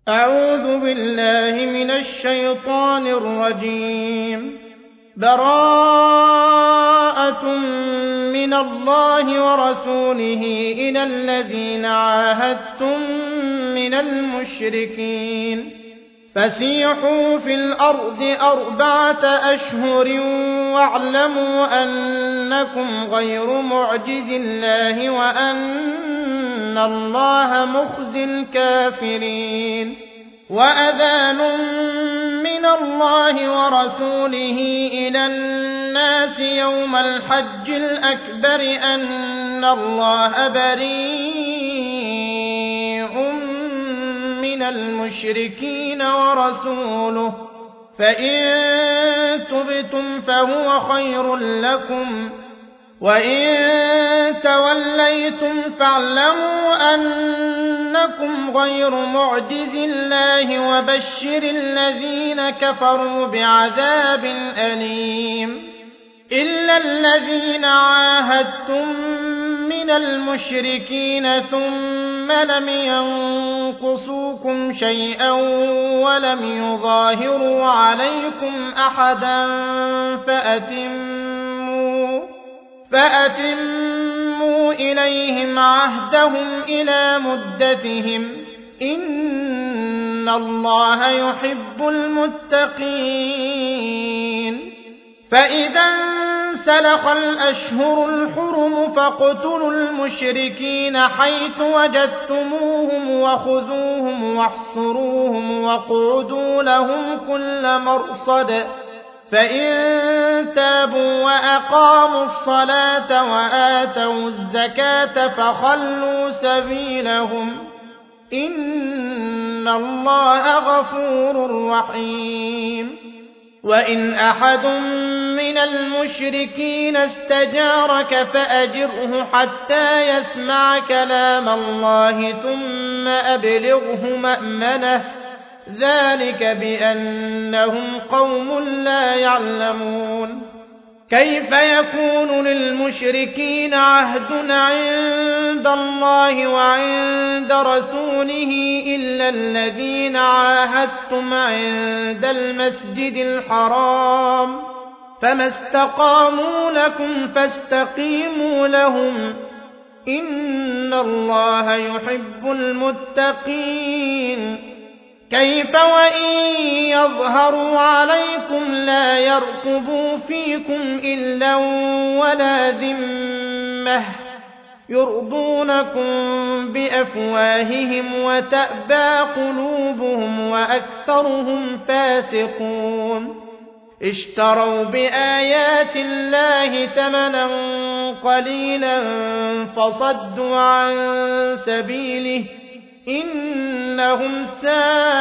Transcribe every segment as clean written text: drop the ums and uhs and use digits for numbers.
أعوذ بالله من الشيطان الرجيم. براءة من الله ورسوله إلى الذين عاهدتم من المشركين فسيحوا في الأرض 4 أشهر واعلموا أنكم غير معجز الله وأن الله مخزي الكافرين. وأذان من الله ورسوله إلى الناس يوم الحج الأكبر أن الله بريء من المشركين ورسوله فإن تبتم فهو خير لكم وإن توليتم فاعلموا أنكم غير معجز الله وبشر الذين كفروا بعذاب أليم. إلا الذين عاهدتم من المشركين ثم لم ينقصوكم شيئا ولم يظاهروا عليكم أحدا فأتموا إليهم عهدهم إلى مدتهم إن الله يحب المتقين. فإذا انسلخ الأشهر الحرم فاقتلوا المشركين حيث وجدتموهم وخذوهم واحصروهم واقعدوا لهم كل مرصد فإن تابوا وأقاموا الصلاة وآتوا الزكاة فخلوا سبيلهم إن الله غفور رحيم. وإن أحد من المشركين استجارك فأجره حتى يسمع كلام الله ثم أبلغه مأمنه ذلك بأنهم قوم لا يعلمون. كيف يكون للمشركين عهد عند الله وعند رسوله إلا الذين عاهدتم عند المسجد الحرام فما استقاموا لكم فاستقيموا لهم إن الله يحب المتقين. كيف وإن يظهروا عليكم لا يرقبوا فيكم إلا ولا ذمة يرضونكم بأفواههم وتأبى قلوبهم وأكثرهم فاسقون. اشتروا بآيات الله ثمنا قليلا فصدوا عن سبيله إنهم ساء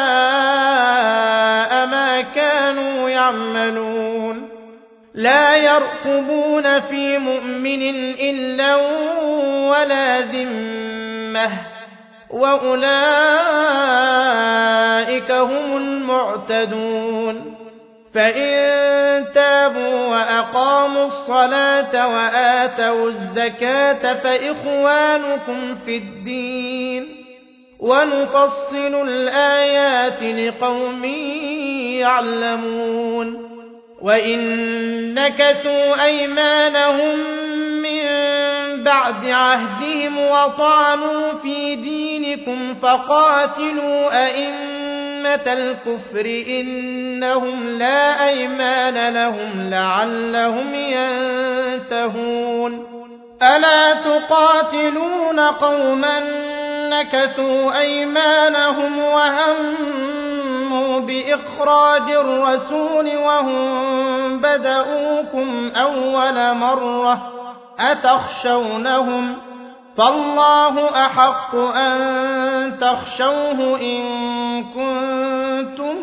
ما كانوا يعملون. لا يرقبون في مؤمن إلا ولا ذمة وأولئك هم المعتدون. فإن تابوا وأقاموا الصلاة وآتوا الزكاة فإخوانكم في الدين ونفصل الآيات لقوم يعلمون. وإن نكثوا أيمانهم من بعد عهدهم وطعنوا في دينكم فقاتلوا أئمة الكفر إنهم لا أيمان لهم لعلهم ينتهون. ألا تقاتلون قوما نكثوا أيمانهم وهموا بإخراج الرسول وهم بدؤوكم أول مرة أتخشونهم فالله أحق أن تخشوه إن كنتم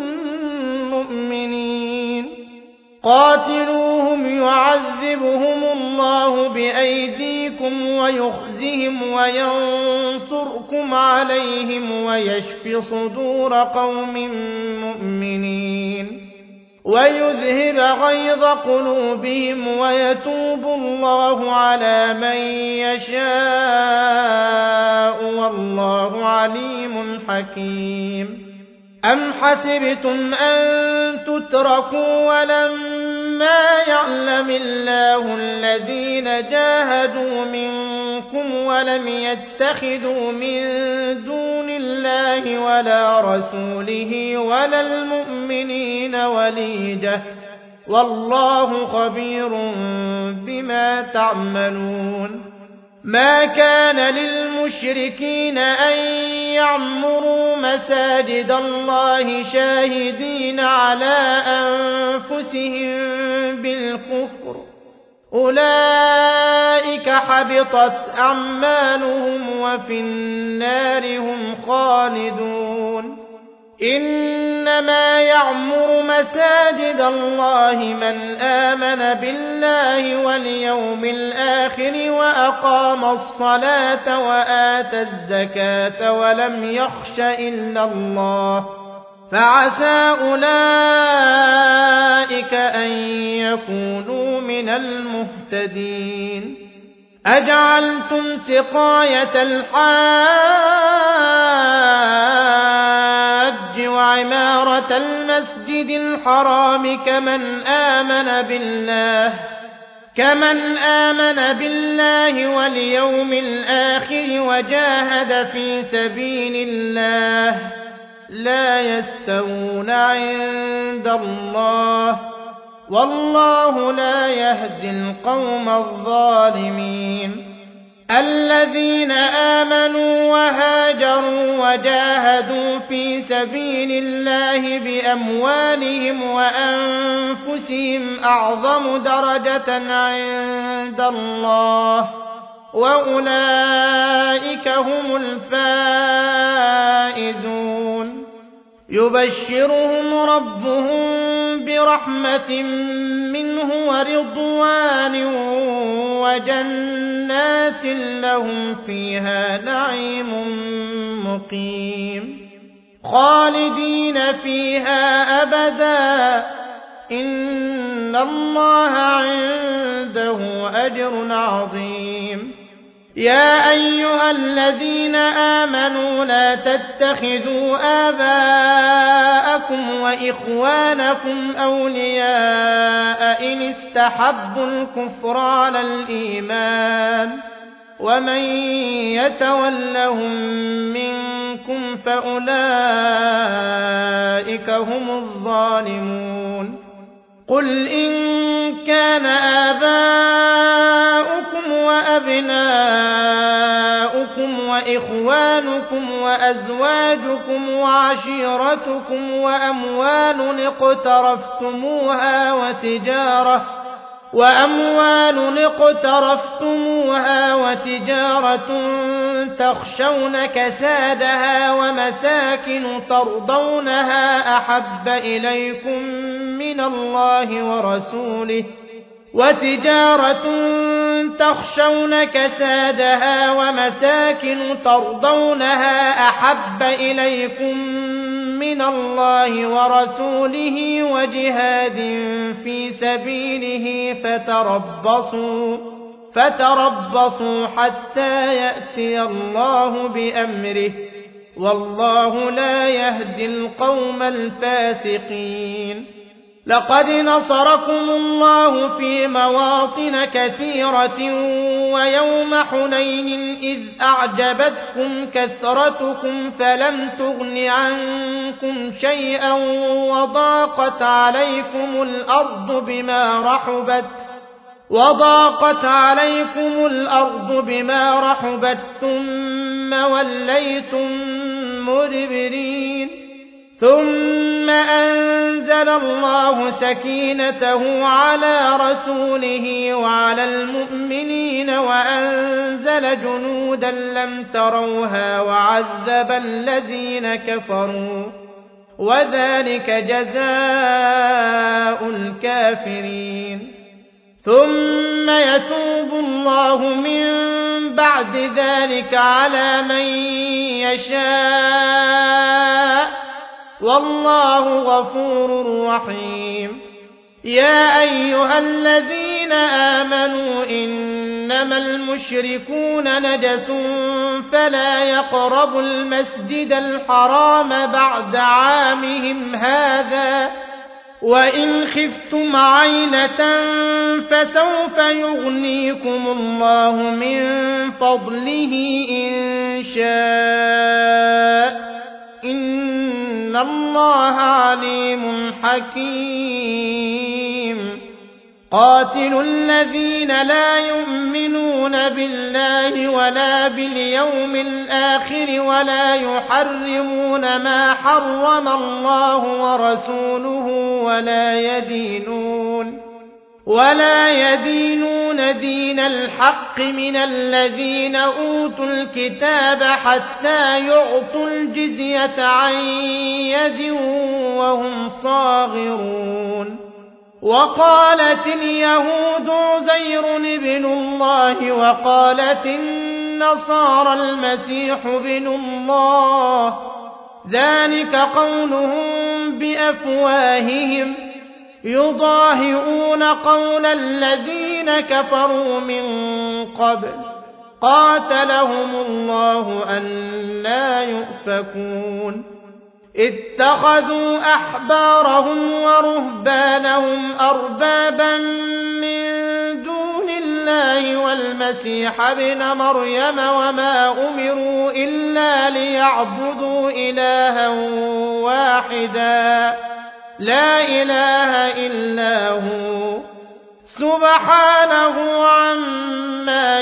مؤمنين. قاتلوهم يعذبهم الله بأيديكم ويخزهم وينصركم عليهم ويشف صدور قوم مؤمنين ويذهب غيظ قلوبهم ويتوب الله على من يشاء والله عليم حكيم. أم حسبتم أن تتركوا ولما يعلم الله الذين جاهدوا منكم ولم يتخذوا من دون الله ولا رسوله ولا المؤمنين وليجة والله خبير بما تعملون ما كان للمشركين أن يعمروا مساجد الله شاهدين على أنفسهم بالكفر أولئك حبطت أعمالهم وفي النار هم خالدون إنما يعمر مساجد الله من آمن بالله واليوم الآخر وأقام الصلاة وآتى الزكاة ولم يخش إلا الله فعسى أولئك أن يكونوا من المهتدين أجعلتم سقاية الحاج وعمارة المسجد الحرام كمن آمن بالله واليوم الآخر وجاهد في سبيل الله لا يستوون عند الله والله لا يهدي القوم الظالمين الذين آمنوا وهاجروا وجاهدوا في سبيل الله بأموالهم وأنفسهم أعظم درجة عند الله وأولئك هم الفائزون يبشرهم ربهم برحمة منه ورضوان وجنات لهم فيها نعيم مقيم خالدين فيها أبدا إن الله عنده أجر عظيم يا أيها الذين آمنوا لا تتخذوا آباءكم وإخوانكم أولياء إن استحبوا الكفر على الإيمان ومن يتولهم منكم فأولئك هم الظالمون قل إن كان آباؤكم وأبناؤكم وإخوانكم وأزواجكم وعشيرتكم وأموال اقترفتموها وتجارة تخشون كسادها ومساكن ترضونها أحب إليكم من الله ورسوله وجهاد في سبيله فتربصوا حتى يأتي الله بأمره والله لا يهدي القوم الفاسقين لقد نصركم الله في مواطن كثيرة ويوم حنين إذ أعجبتكم كثرتكم فلم تغن عنكم شيئا وضاقت عليكم الأرض بما رحبت ثم وليتم مدبرين ثم أنزل الله سكينته على رسوله وعلى المؤمنين وأنزل جنودا لم تروها وعذب الذين كفروا وذلك جزاء الكافرين ثم يتوب الله من بعد ذلك على من يشاء والله غفور رحيم يا أيها الذين آمنوا إن إنما المشركون نجس فلا يقربوا المسجد الحرام بعد عامهم هذا وإن خفتم عيلة فسوف يغنيكم الله من فضله إن شاء إن الله عليم حكيم قاتلوا الذين لا يؤمنون بالله ولا باليوم الآخر ولا يحرمون ما حرم الله ورسوله ولا يدينون دين الحق من الذين أوتوا الكتاب حتى يعطوا الجزية عن يد وهم صاغرون وقالت اليهود عزير ابن الله وقالت النصارى المسيح ابن الله ذلك قولهم بأفواههم يضاهئون قول الذين كفروا من قبل قاتلهم الله أنى يؤفكون اتخذوا أحبارهم ورهبانهم أربابا من دون الله والمسيح ابن مريم وما أمروا إلا ليعبدوا إلها واحدا لا إله إلا هو سبحانه عما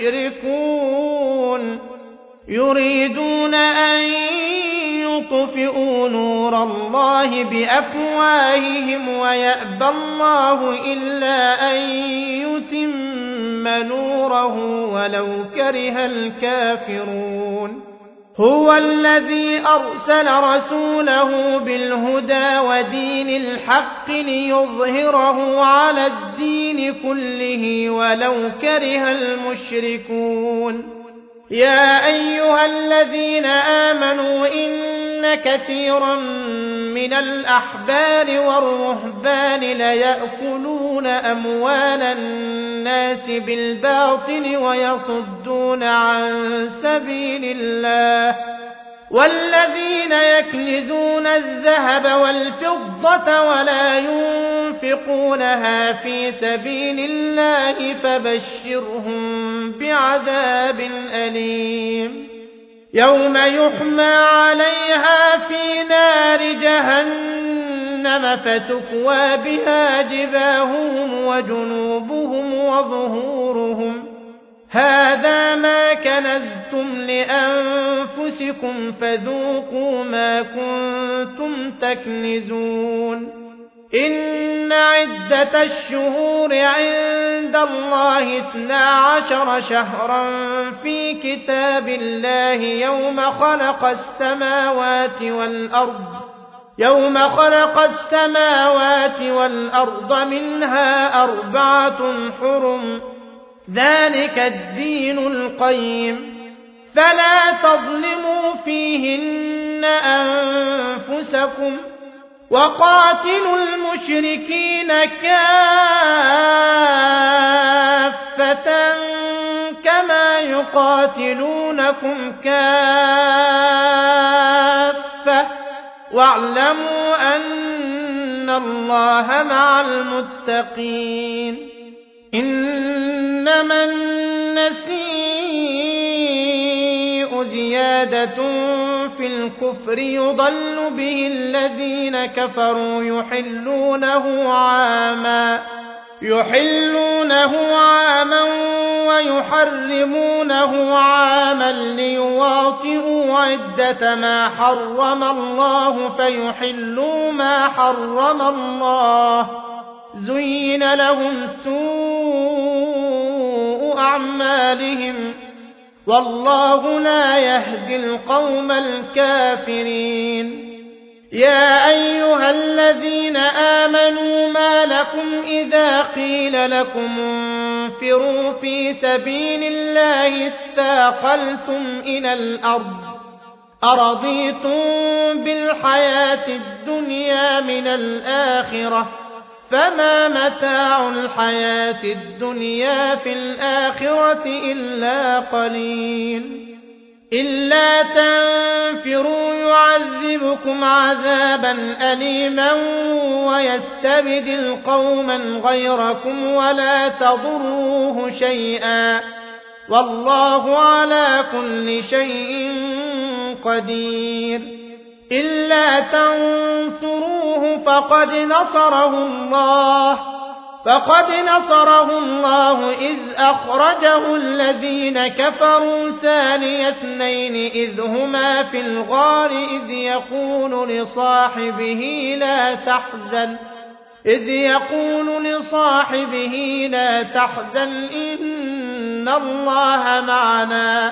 يشركون يريدون أن يطفئوا نور الله بأفواههم ويأبى الله إلا أن يتم نوره ولو كره الكافرون هو الذي أرسل رسوله بالهدى ودين الحق ليظهره على الدين كله ولو كره المشركون يا أيها الذين آمنوا إن كثيرا من الأحبار والرهبان ليأكلون أموال الناس بالباطل ويصدون عن سبيل الله والذين يكنزون الذهب والفضة ولا ينفقونها في سبيل الله فبشرهم بعذاب أليم يوم يحمى عليها في نار جهنم فتكوى بها جباههم وجنوبهم وظهورهم هذا ما كنزتم لأنفسكم فذوقوا ما كنتم تكنزون إن عدة الشهور عند الله 12 شهرا في كتاب الله يوم خلق السماوات والأرض منها 4 حرم ذلك الدين القيم فلا تظلموا فيهن أنفسكم وقاتلوا المشركين كافة كما يقاتلونكم كافة واعلموا أن الله مع المتقين إنما النسيء زيادة في الكفر يضل به الذين كفروا يحلونه عاما ويحرمونه عاما ليواطئوا عدة ما حرم الله فيحلوا ما حرم الله زين لهم سوء أعمالهم والله لا يهدي القوم الكافرين يا أيها الذين آمنوا ما لكم إذا قيل لكم انفروا في سبيل الله اثاقلتم إلى الأرض أرضيتم بالحياة الدنيا من الآخرة فما متاع الحياة الدنيا في الآخرة إلا قليل إلا تنفروا يعذبكم عذابا أليما ويستبدل قوما غيركم ولا تضروه شيئا والله على كل شيء قدير إلا تنصروه فقد نصره الله إذ أخرجه الذين كفروا ثاني اثنين إذ هما في الغار إذ يقول لصاحبه لا تحزن إن الله معنا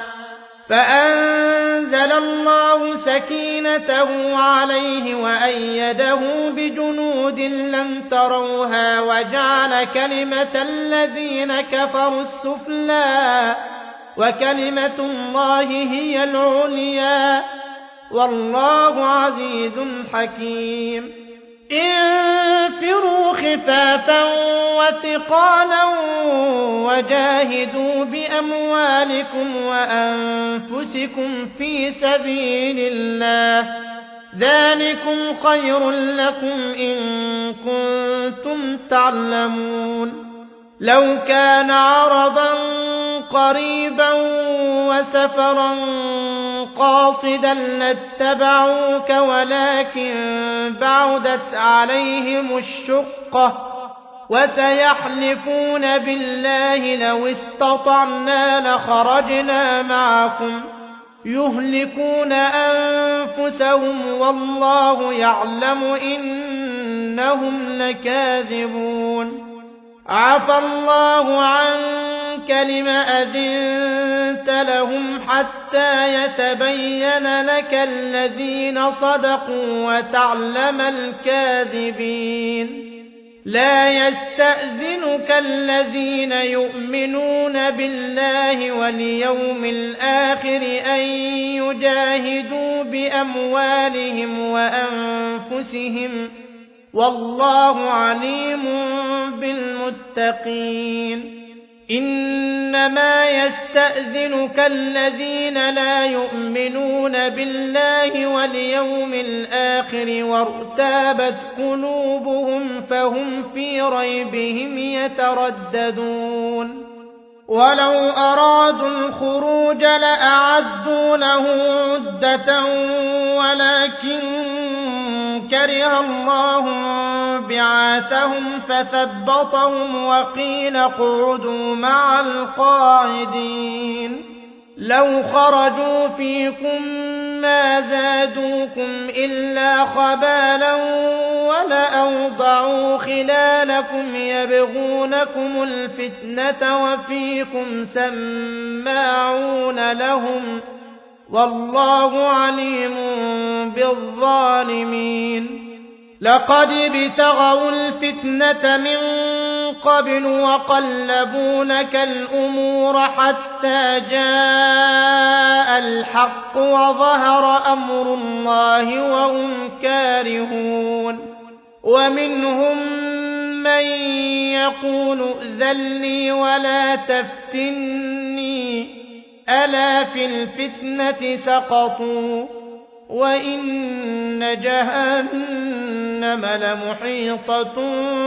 فأنزل الله سكينته عليه وأيده بجنود لم تروها وجعل كلمة الذين كفروا السفلى وكلمة الله هي العليا والله عزيز حكيم انفروا خفافا وثقالا وجاهدوا بأموالكم وأنفسكم في سبيل الله ذلكم خير لكم إن كنتم تعلمون لو كان عرضا قريبا وسفرا قاصدا لاتبعوك ولكن بعدت عليهم الشقة وسيحلفون بالله لو استطعنا لخرجنا معكم يهلكون أنفسهم والله يعلم إنهم لكاذبون عفى الله عنك لم أذنت لهم حتى يتبين لك الذين صدقوا وتعلم الكاذبين لا يستأذنك الذين يؤمنون بالله واليوم الآخر أن يجاهدوا بأموالهم وأنفسهم والله عليم بالمتقين إنما يستأذنك الذين لا يؤمنون بالله واليوم الآخر وارتابت قلوبهم فهم في ريبهم يترددون ولو أرادوا الخروج لأعدوا له عدة ولكن كره الله بعاثهم فثبطهم وقيل اقعدوا مع القاعدين لو خرجوا فيكم ما زادوكم إلا خبالا ولأوضعوا خلالكم يبغونكم الفتنة وفيكم سماعون لهم والله عليم بالظالمين لقد ابتغوا الفتنة من قبل وقلبوا لك الأمور حتى جاء الحق وظهر أمر الله وهم كارهون ومنهم من يقول ائذن لي ولا تفتني ألا في الفتنة سقطوا وإن جهنم لمحيطة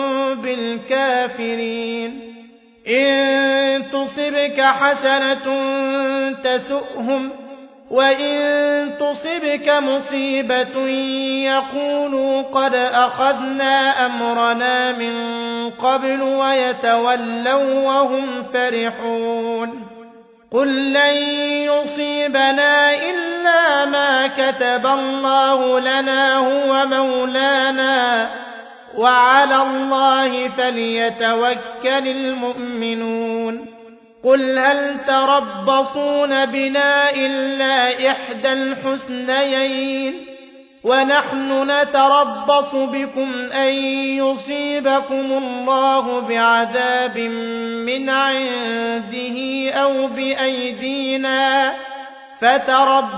بالكافرين إن تصبك حسنة تسؤهم وإن تصبك مصيبة يقولوا قد أخذنا أمرنا من قبل ويتولوا وهم فرحون قل لن يصيبنا إلا ما كتب الله لنا هو مولانا وعلى الله فليتوكل المؤمنون قل هل تربصون بنا إلا إحدى الحسنيين ونحن نتربص بكم أن يصيبكم الله بعذاب من عنده أو بأيدينا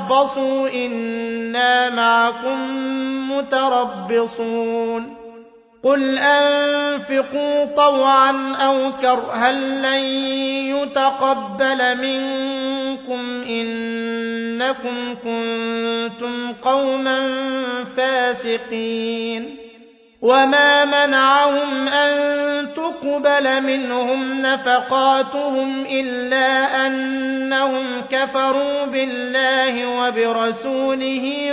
فتربصوا إنا معكم متربصون قل أنفقوا طوعا أو كرها لن يتقبل منكم إنكم كنتم قوما فاسقين وما منعهم أن تقبل منهم نفقاتهم إلا أنهم كفروا بالله وبرسوله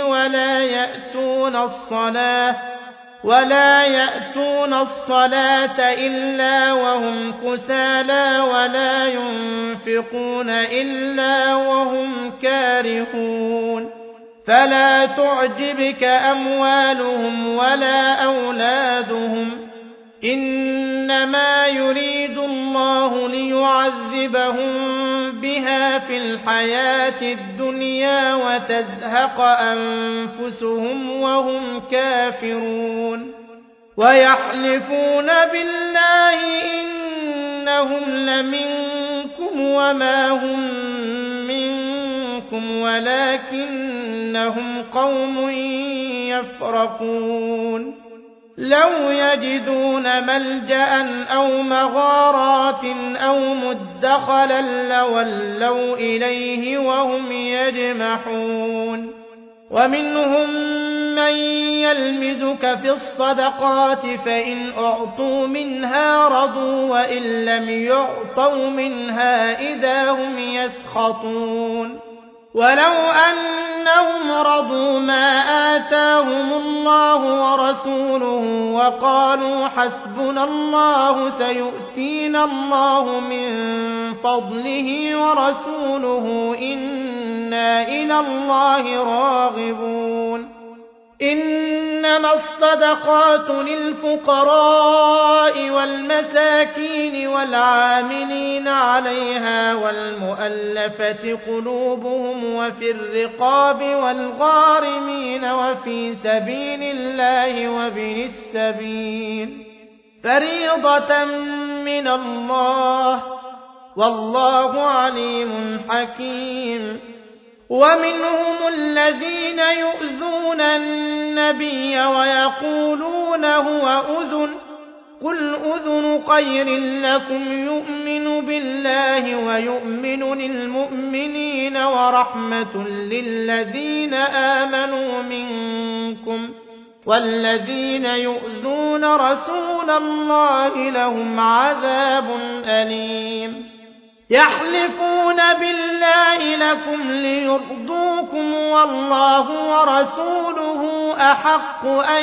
ولا يأتون الصلاة إلا وهم كسالى ولا ينفقون إلا وهم كارهون فلا تعجبك أموالهم ولا أولادهم إنما يريد الله ليعذبهم بها في الحياة الدنيا وتزهق أنفسهم وهم كافرون ويحلفون بالله إنهم لمنكم وما هم منكم ولكنهم قوم يفرقون لو يجدون ملجأ أو مغارات أو مدخلا لولوا إليه وهم يجمحون ومنهم من يلمزك في الصدقات فإن أعطوا منها رضوا وإن لم يعطوا منها إذا هم يسخطون ولو أنهم رضوا ما آتاهم الله ورسوله وقالوا حسبنا الله سيؤتينا الله من فضله ورسوله إنا إلى الله راغبون إنما الصدقات للفقراء والمساكين والعاملين عليها والمؤلفة قلوبهم وفي الرقاب والغارمين وفي سبيل الله وابن السبيل فريضة من الله والله عليم حكيم ومنهم الذين يؤذون النبي ويقولون هو أذن قل أذن خير لكم يؤمن بالله ويؤمن للمؤمنين ورحمة للذين آمنوا منكم والذين يؤذون رسول الله لهم عذاب أليم يحلفون بالله لكم ليرضوكم والله ورسوله أحق أن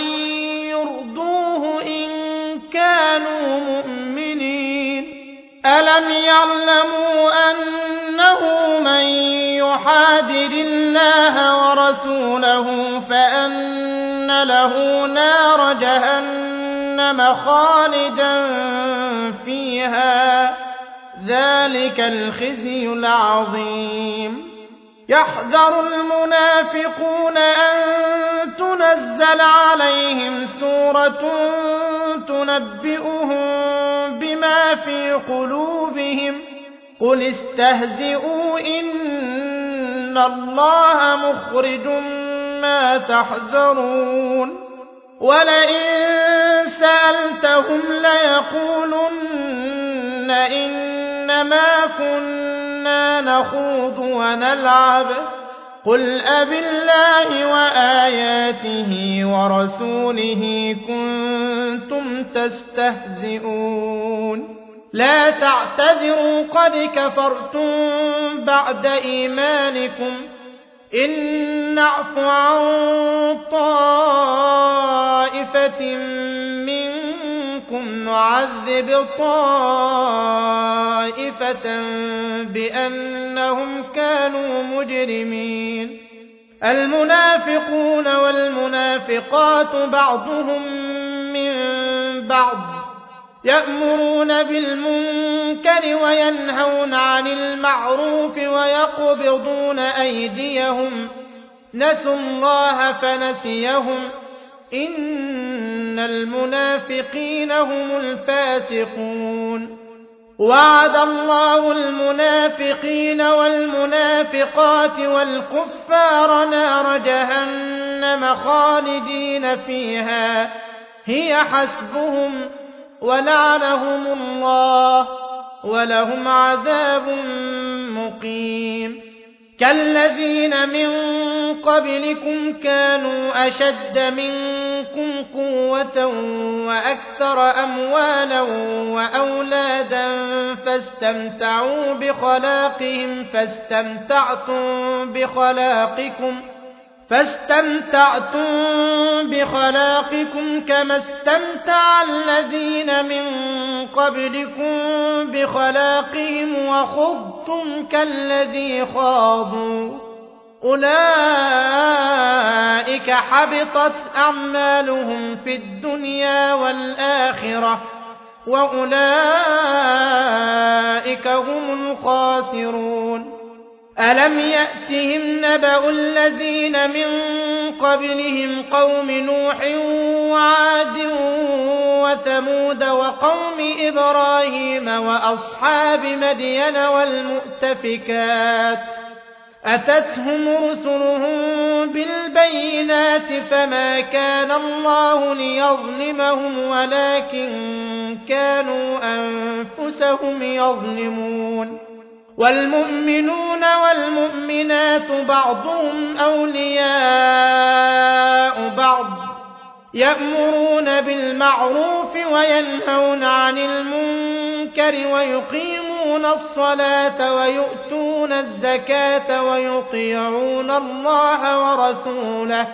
يرضوه إن كانوا مؤمنين ألم يعلموا أنه من يحادد الله ورسوله فأن له نار جهنم خالدا فيها ذلك الخزي العظيم يحذر المنافقون أن تنزل عليهم سورة تنبئهم بما في قلوبهم قل استهزئوا إن الله مخرج ما تحذرون ولئن سألتهم ليقولن إنما كنا نخوض ونلعب قل أبالله وآياته ورسوله كنتم تستهزئون لا تعتذروا قد كفرتم بعد إيمانكم إن نعف عن طائفة منكم نعذب طائفة بأنهم كانوا مجرمين المنافقون والمنافقات بعضهم من بعض يأمرون بالمنكر وينهون عن المعروف ويقبضون أيديهم نسوا الله فنسيهم إن المنافقين هم الفاسقون وعد الله المنافقين والمنافقات والكفار نار جهنم خالدين فيها هي حسبهم ولعنهم الله ولهم عذاب مقيم كالذين من قبلكم كانوا أشد منكم قوة وأكثر أموالا وأولادا فاستمتعتم بخلاقكم كما استمتع الذين من قبلكم بخلاقهم وخضتم كالذي خاضوا أولئك حبطت أعمالهم في الدنيا والآخرة وأولئك هم الخاسرون ألم يأتهم نبأ الذين من قبلهم قوم نوح وعاد وثمود وقوم إبراهيم وأصحاب مدين والمؤتفكات أتتهم رسلهم بالبينات فما كان الله ليظلمهم ولكن كانوا أنفسهم يظلمون والمؤمنون والمؤمنات بعضهم أولياء بعض يأمرون بالمعروف وينهون عن المنكر ويقيمون الصلاة ويؤتون الزكاة ويطيعون الله ورسوله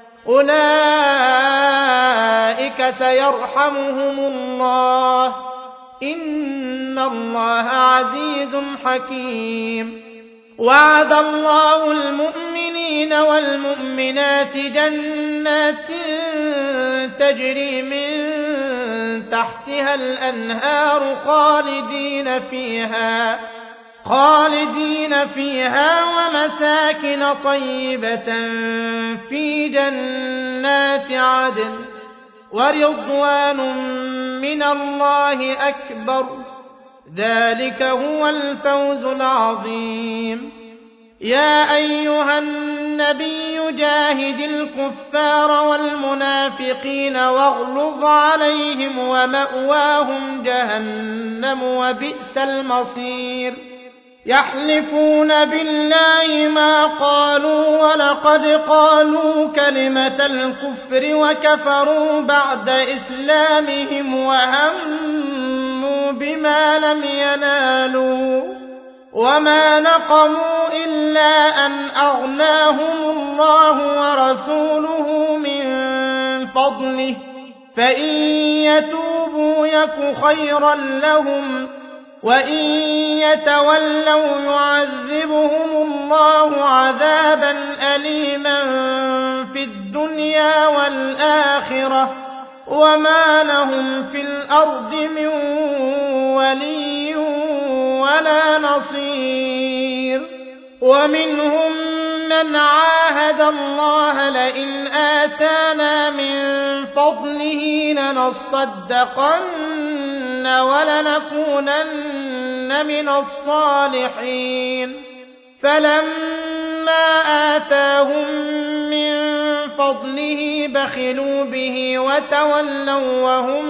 أولئك سيرحمهم الله إن الله عزيز حكيم وعد الله المؤمنين والمؤمنات جنات تجري من تحتها الأنهار خالدين فيها ومساكن طيبة في جنات عدن ورضوان من الله أكبر ذلك هو الفوز العظيم يا أيها النبي جاهد الكفار والمنافقين واغلظ عليهم ومأواهم جهنم وبئس المصير يحلفون بالله ما قالوا ولقد قالوا كلمة الكفر وكفروا بعد إسلامهم وهموا بما لم ينالوا وما نقموا إلا أن أغناهم الله ورسوله من فضله فإن يتوبوا يك خيرا لهم وإن يتولوا يعذبهم الله عذابا أليما في الدنيا والآخرة وما لهم في الأرض من ولي ولا نصير ومنهم من عاهد الله لئن آتانا من فضله لنصدقن ولنكونن من الصالحين فلما آتاهم من فضله بخلوا به وتولوا وهم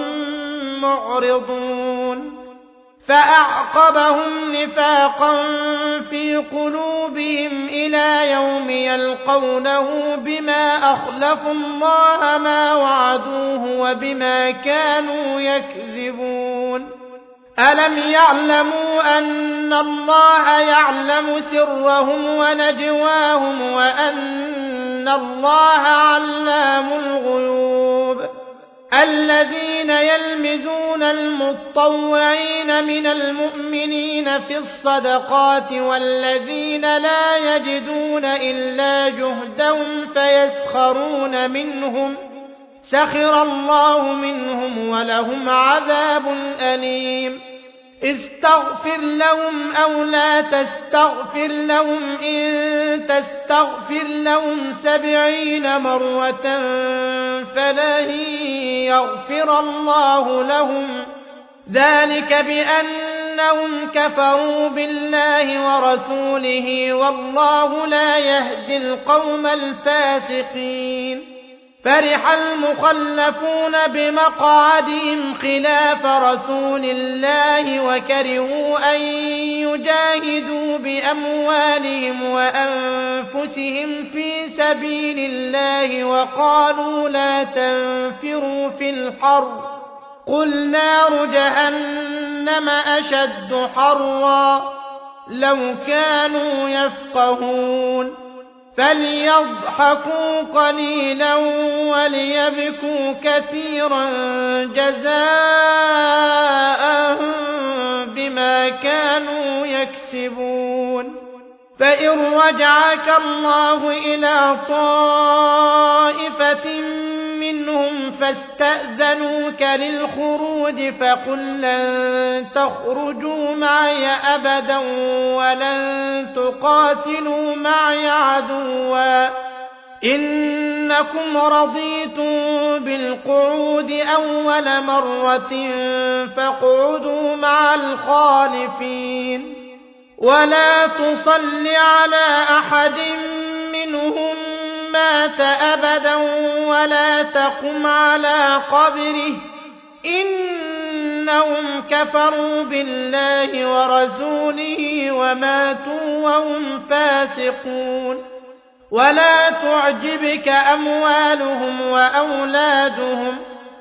معرضون فأعقبهم نفاقا في قلوبهم إلى يوم يلقونه بما أخلفوا الله ما وعدوه وبما كانوا يكذبون ألم يعلموا أن الله يعلم سرهم ونجواهم وأن الله علام الغيوب الذين يلمزون المطوعين من المؤمنين في الصدقات والذين لا يجدون إلا جهدهم فيسخرون منهم سخر الله منهم ولهم عذاب أليم استغفر لهم أو لا تستغفر لهم إن تستغفر لهم 70 مرة فلن يغفر الله لهم ذلك بأنهم كفروا بالله ورسوله والله لا يهدي القوم الفاسقين فرح المخلفون بمقعدهم خلاف رسول الله وكرهوا أن يجاهدوا بأموالهم وأنفسهم في سبيل الله وقالوا لا تنفروا في الحر قل نار جهنم أشد حرا لو كانوا يفقهون فليضحكوا قليلا وليبكوا كثيرا جزاء بما كانوا يكسبون فإن رجعك الله إلى طائفة منهم فاستأذنوك للخروج فقل لن تخرجوا معي أبدا ولن تقاتلوا معي عدوا إنكم رضيتم بالقعود أول مرة فاقعدوا مع الخالفين ولا تصل على أحد منهم مات أبدا ولا تقم على قبره إنهم كفروا بالله ورسوله وماتوا وهم فاسقون ولا تعجبك أموالهم وأولادهم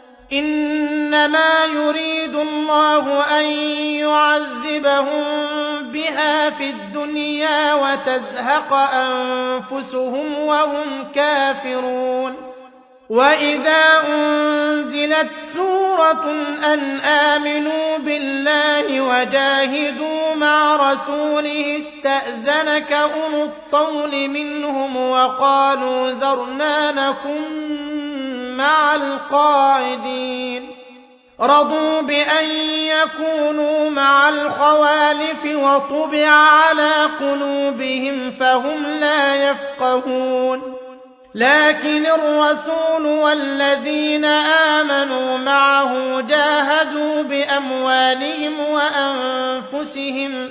إنما يريد الله أن يعذبهم بها في الدنيا وتزهق أنفسهم وهم كافرون وإذا أنزلت سورة أن آمنوا بالله وجاهدوا مع رسوله استأذنك أولو الطول منهم وقالوا ذرنا نكن مع القاعدين رضوا بأن يكونوا مع الخوالف وطبع على قلوبهم فهم لا يفقهون لكن الرسول والذين آمنوا معه جاهدوا بأموالهم وأنفسهم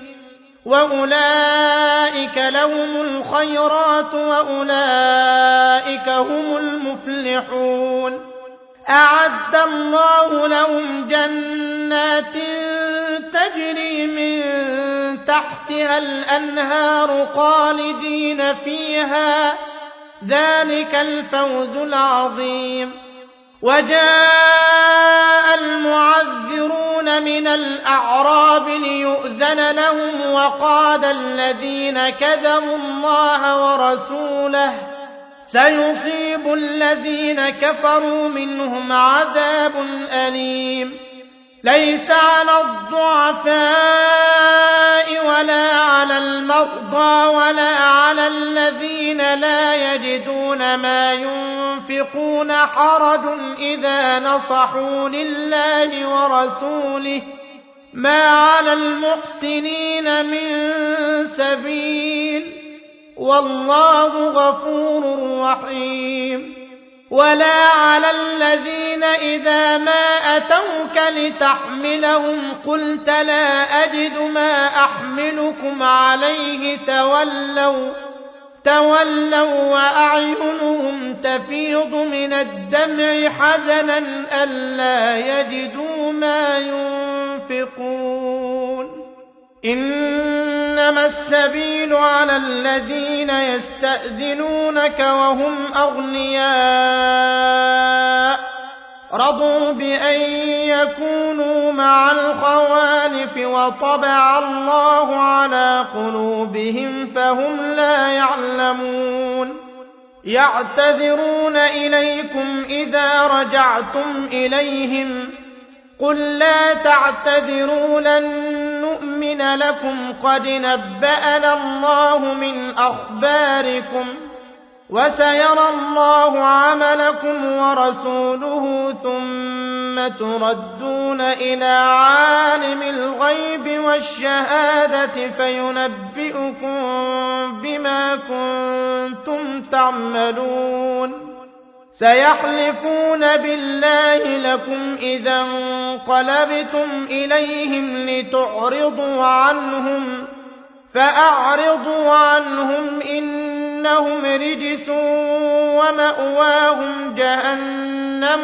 وأولئك لهم الخيرات وأولئك هم المفلحون أعد الله لهم جنات تجري من تحتها الأنهار خالدين فيها ذلك الفوز العظيم وجاء المعذرون من الأعراب ليؤذن لهم وقال الذين كذبوا الله ورسوله سيصيب الذين كفروا منهم عذاب أليم ليس على الضعفاء ولا على المرضى ولا على الذين لا يجدون ما ينفقون حرج إذا نصحوا لله ورسوله ما على المحسنين من سبيل والله غفور رحيم ولا على الذين إذا ما أتوك لتحملهم قلت لا أجد ما أحملكم عليه تولوا وأعينهم تفيض من الدمع حزنا ألا يجدوا ما ينفقون إنما السبيل على الذين يستأذنونك وهم أغنياء رضوا بأن يكونوا مع الخوالف وطبع الله على قلوبهم فهم لا يعلمون يعتذرون إليكم إذا رجعتم إليهم قل لا تعتذروا لن نؤمن لكم قد نبأنا الله من أخباركم وسيرى الله عملكم ورسوله ثم تردون إلى عالم الغيب والشهادة فينبئكم بما كنتم تعملون سيحلفون بالله لكم إذا انقلبتم إليهم لتعرضوا عنهم فأعرضوا عنهم إنهم إنهم رجس ومأواهم جهنم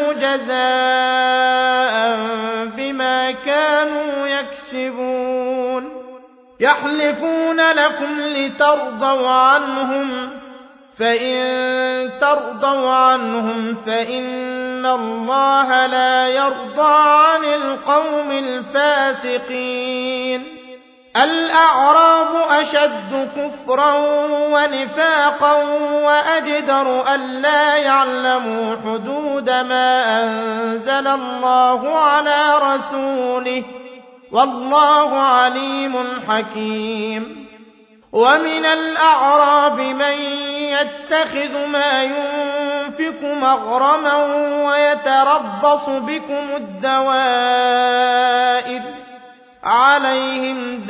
جزاء بما كانوا يكسبون يحلفون لكم لترضوا عنهم فإن ترضوا عنهم فإن الله لا يرضى عن القوم الفاسقين الأعراب أشد كفرا ونفاقا وأجدر ألا يعلموا حدود ما أنزل الله على رسوله والله عليم حكيم ومن الأعراب من يتخذ ما ينفق مغرما ويتربص بكم الدوائر عليهم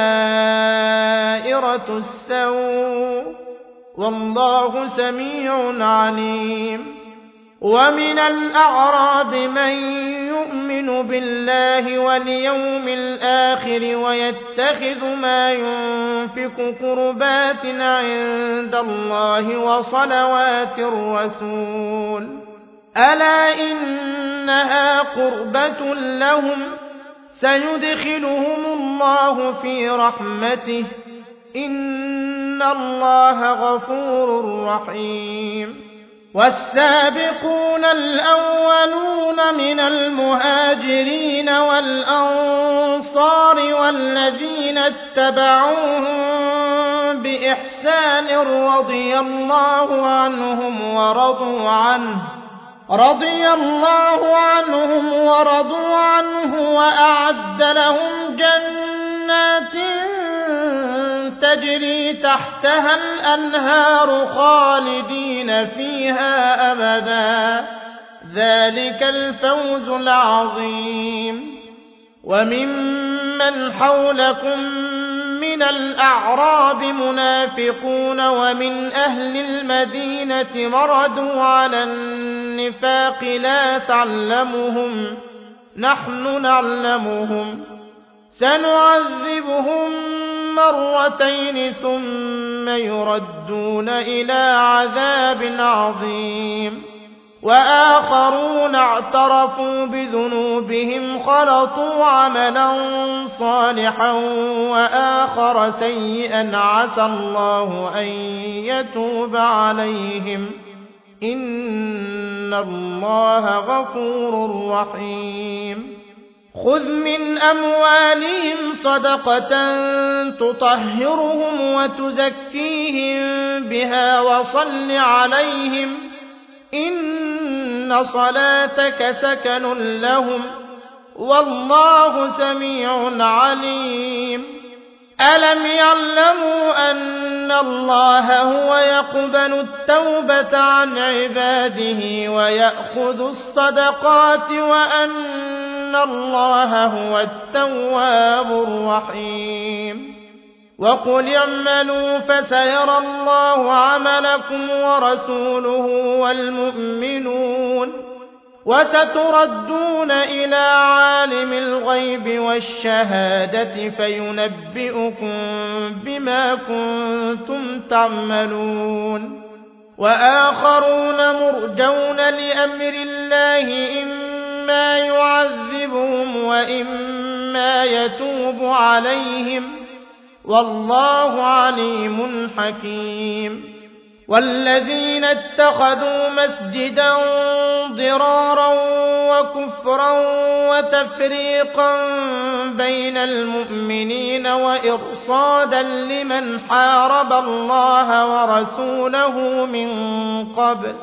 دائرة السوء والله سميع عليم ومن الأعراب من يؤمن بالله واليوم الآخر ويتخذ ما ينفق قربات عند الله وصلوات الرسول ألا إنها قربة لهم سيدخلهم الله في رحمته إن الله غفور رحيم والسابقون الأولون من المهاجرين والأنصار والذين اتبعوهم بإحسان رضي الله عنهم ورضوا عنه وأعد لهم جنات تجري تحتها الأنهار خالدين فيها أبدا ذلك الفوز العظيم وممن حولكم من الأعراب منافقون ومن أهل المدينة مردوا على النفاق لا تعلمهم نحن نعلمهم سنعذبهم مرتين ثم يردون إلى عذاب عظيم وآخرون اعترفوا بذنوبهم خلطوا عملا صالحا وآخر سيئا عسى الله أن يتوب عليهم إن الله غفور رحيم خذ من أموالهم صدقة تطهرهم وتزكيهم بها وصل عليهم إن صلاتك سكن لهم والله سميع عليم ألم يعلموا أن الله هو يقبل التوبة عن عباده ويأخذ الصدقات وأن الله هو التواب الرحيم وقل اعملوا فسيرى الله عملكم ورسوله والمؤمنون وستردون إلى عالم الغيب والشهادة فينبئكم بما كنتم تعملون وآخرون مرجون لأمر الله إما يعذبهم وإما يتوب عليهم والله عليم حكيم والذين اتخذوا مسجدا ضرارا وكفرا وتفريقا بين المؤمنين وإرصادا لمن حارب الله ورسوله من قبل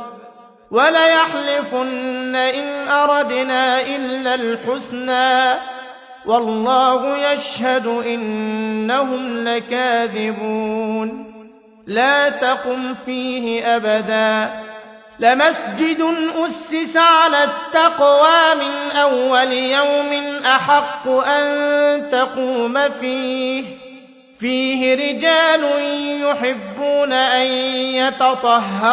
وليحلفن إن أردنا إلا الحسنى والله يشهد إنهم لكاذبون لا تقم فيه أبدا لمسجد أسس على التقوى من أول يوم أحق أن تقوم فيه رجال يحبون أن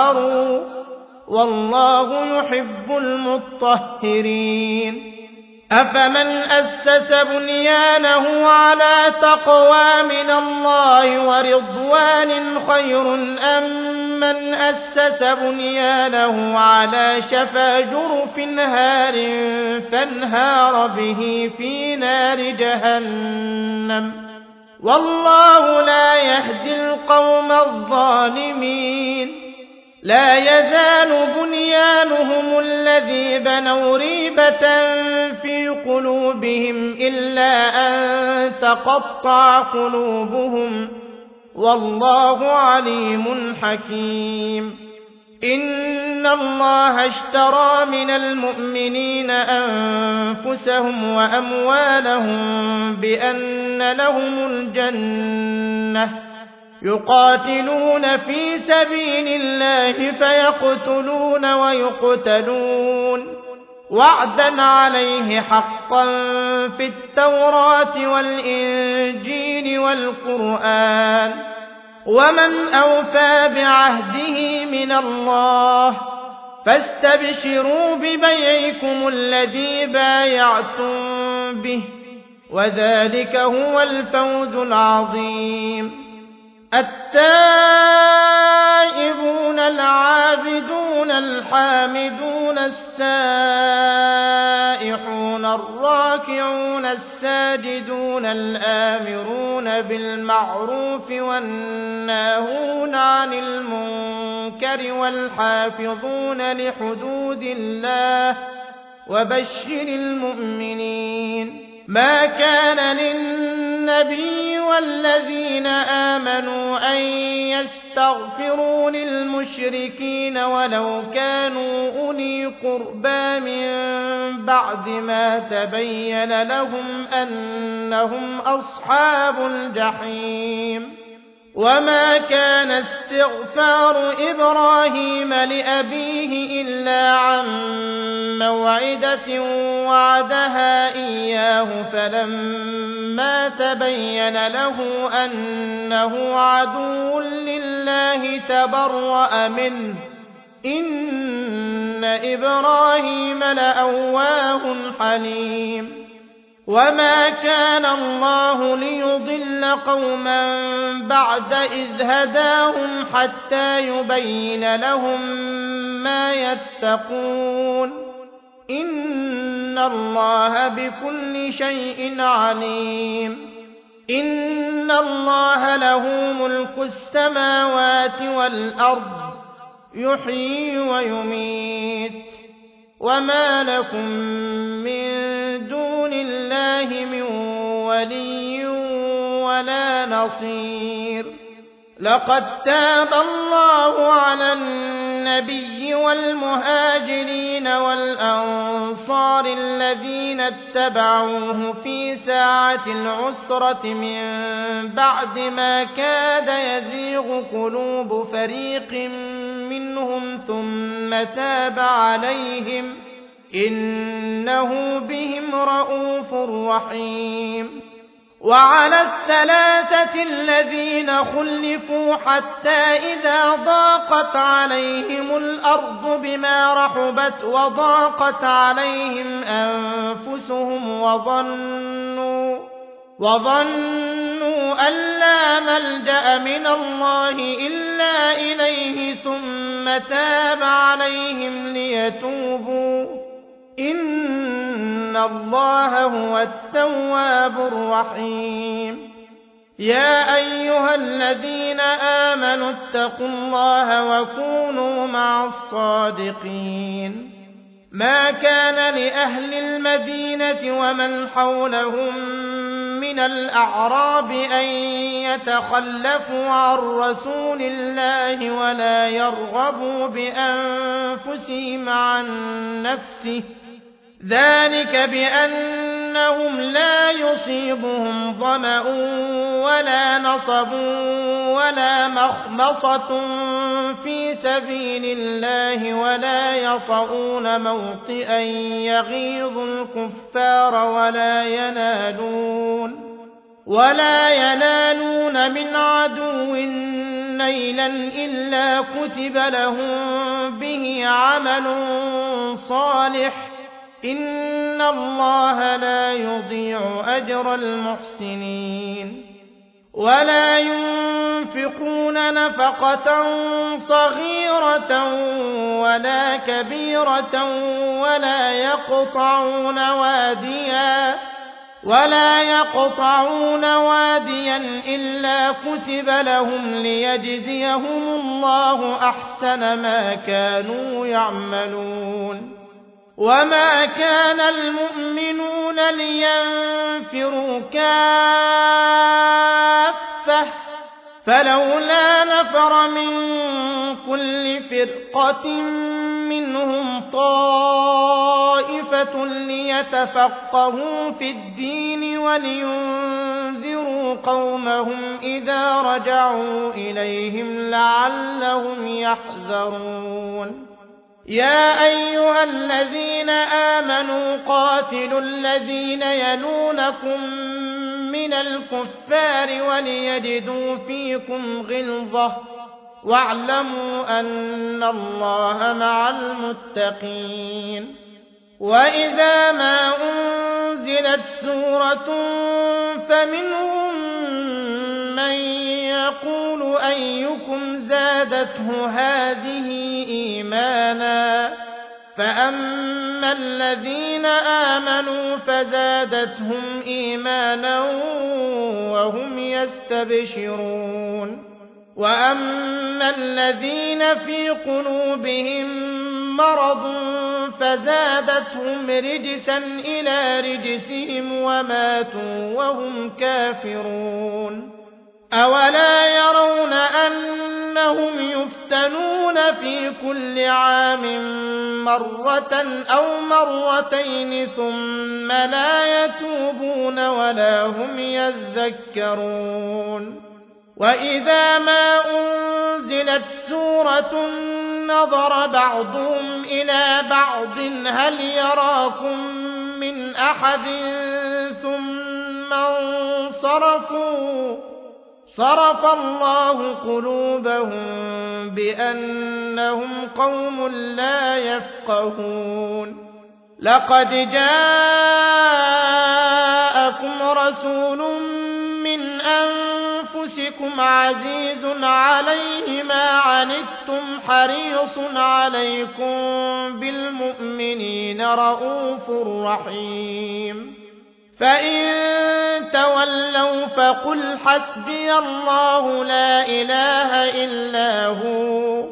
يتطهروا والله يحب المطهرين أفمن أسس بنيانه على تقوى من الله ورضوان خير أم من أسس بنيانه على شفا جرف هار فانهار به في نار جهنم والله لا يهدي القوم الظالمين لا يزال بنيانهم الذي بنوا ريبة في قلوبهم إلا أن تقطع قلوبهم والله عليم حكيم إن الله اشترى من المؤمنين أنفسهم وأموالهم بأن لهم الجنة يقاتلون في سبيل الله فيقتلون ويقتلون وعدا عليه حقا في التوراة والإنجيل والقرآن ومن أوفى بعهده من الله فاستبشروا ببيعكم الذي بايعتم به وذلك هو الفوز العظيم التائبون العابدون الحامدون السائحون الراكعون الساجدون الآمرون بالمعروف والناهون عن المنكر والحافظون لحدود الله وبشر المؤمنين ما كان للنبي والذين آمنوا أن يستغفروا للمشركين ولو كانوا أولي قربى من بعد ما تبين لهم أنهم أصحاب الجحيم وما كان استغفار إبراهيم لأبيه إلا عن موعدة وعدها إياه فلما تبين له أنه عدو لله تبرأ منه إن إبراهيم لأواه حليم وما كان الله ليضل قوما بعد إذ هداهم حتى يبين لهم ما يتقون إن الله بكل شيء عليم إن الله له ملك السماوات والأرض يحيي ويميت وما لكم من دون الله من ولي ولا نصير لقد تاب الله على النبي والمهاجرين والأنصار الذين اتبعوه في ساعة العسرة من بعد ما كاد يزيغ قلوب فريق منهم ثم تاب عليهم إنه بهم رءوف رحيم وعلى الثلاثة الذين خلفوا حتى إذا ضاقت عليهم الأرض بما رحبت وضاقت عليهم أنفسهم وظنوا أن لا ملجأ من الله إلا إليه ثم تاب عليهم ليتوبوا إن الله هو التواب الرحيم يا أيها الذين آمنوا اتقوا الله وكونوا مع الصادقين ما كان لأهل المدينة ومن حولهم من الأعراب أن يتخلفوا عن رسول الله ولا يرغبوا بأنفسهم عن نفسه ذلك بأنهم لا يصيبهم ظمأ ولا نصب ولا مخمصة في سبيل الله ولا يطؤون موطئا يغيظ الكفار ولا ينالون من عدو نيلا إلا كتب لهم به عمل صالح إن الله لا يضيع أجر المحسنين ولا ينفقون نفقة صغيرة ولا كبيرة ولا يقطعون واديا إلا كتب لهم ليجزيهم الله أحسن ما كانوا يعملون وما كان المؤمنون لينفروا كافة فلولا نفر من كل فرقة منهم طائفة ليتفقهوا في الدين ولينذروا قومهم إذا رجعوا إليهم لعلهم يحذرون يا أيها الذين آمنوا قاتلوا الذين يلونكم من الكفار وليجدوا فيكم غلظة واعلموا أن الله مع المتقين وإذا ما أنزلت سورة فمنهم من يقول أيكم زادته هذه إيمانا فأما الذين آمنوا فزادتهم إيمانا وهم يستبشرون وأما الذين في قلوبهم مرض فزادتهم رجسا إلى رجسهم وماتوا وهم كافرون أولا يرون أنهم يفتنون في كل عام مرة أو مرتين ثم لا يتوبون ولا هم يذكرون وإذا ما أنزلت سورة نظر بعضهم إلى بعض هل يراكم من أحد ثم انصرفوا صرف الله قلوبهم بأنهم قوم لا يفقهون لقد جاءكم رسول من أنفسكم عزيز عليه ما عنتم حريص عليكم بالمؤمنين رءوف رحيم فإن تولوا فقل حسبي الله لا إله إلا هو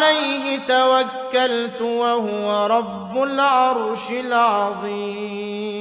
عليه توكلت وهو رب العرش العظيم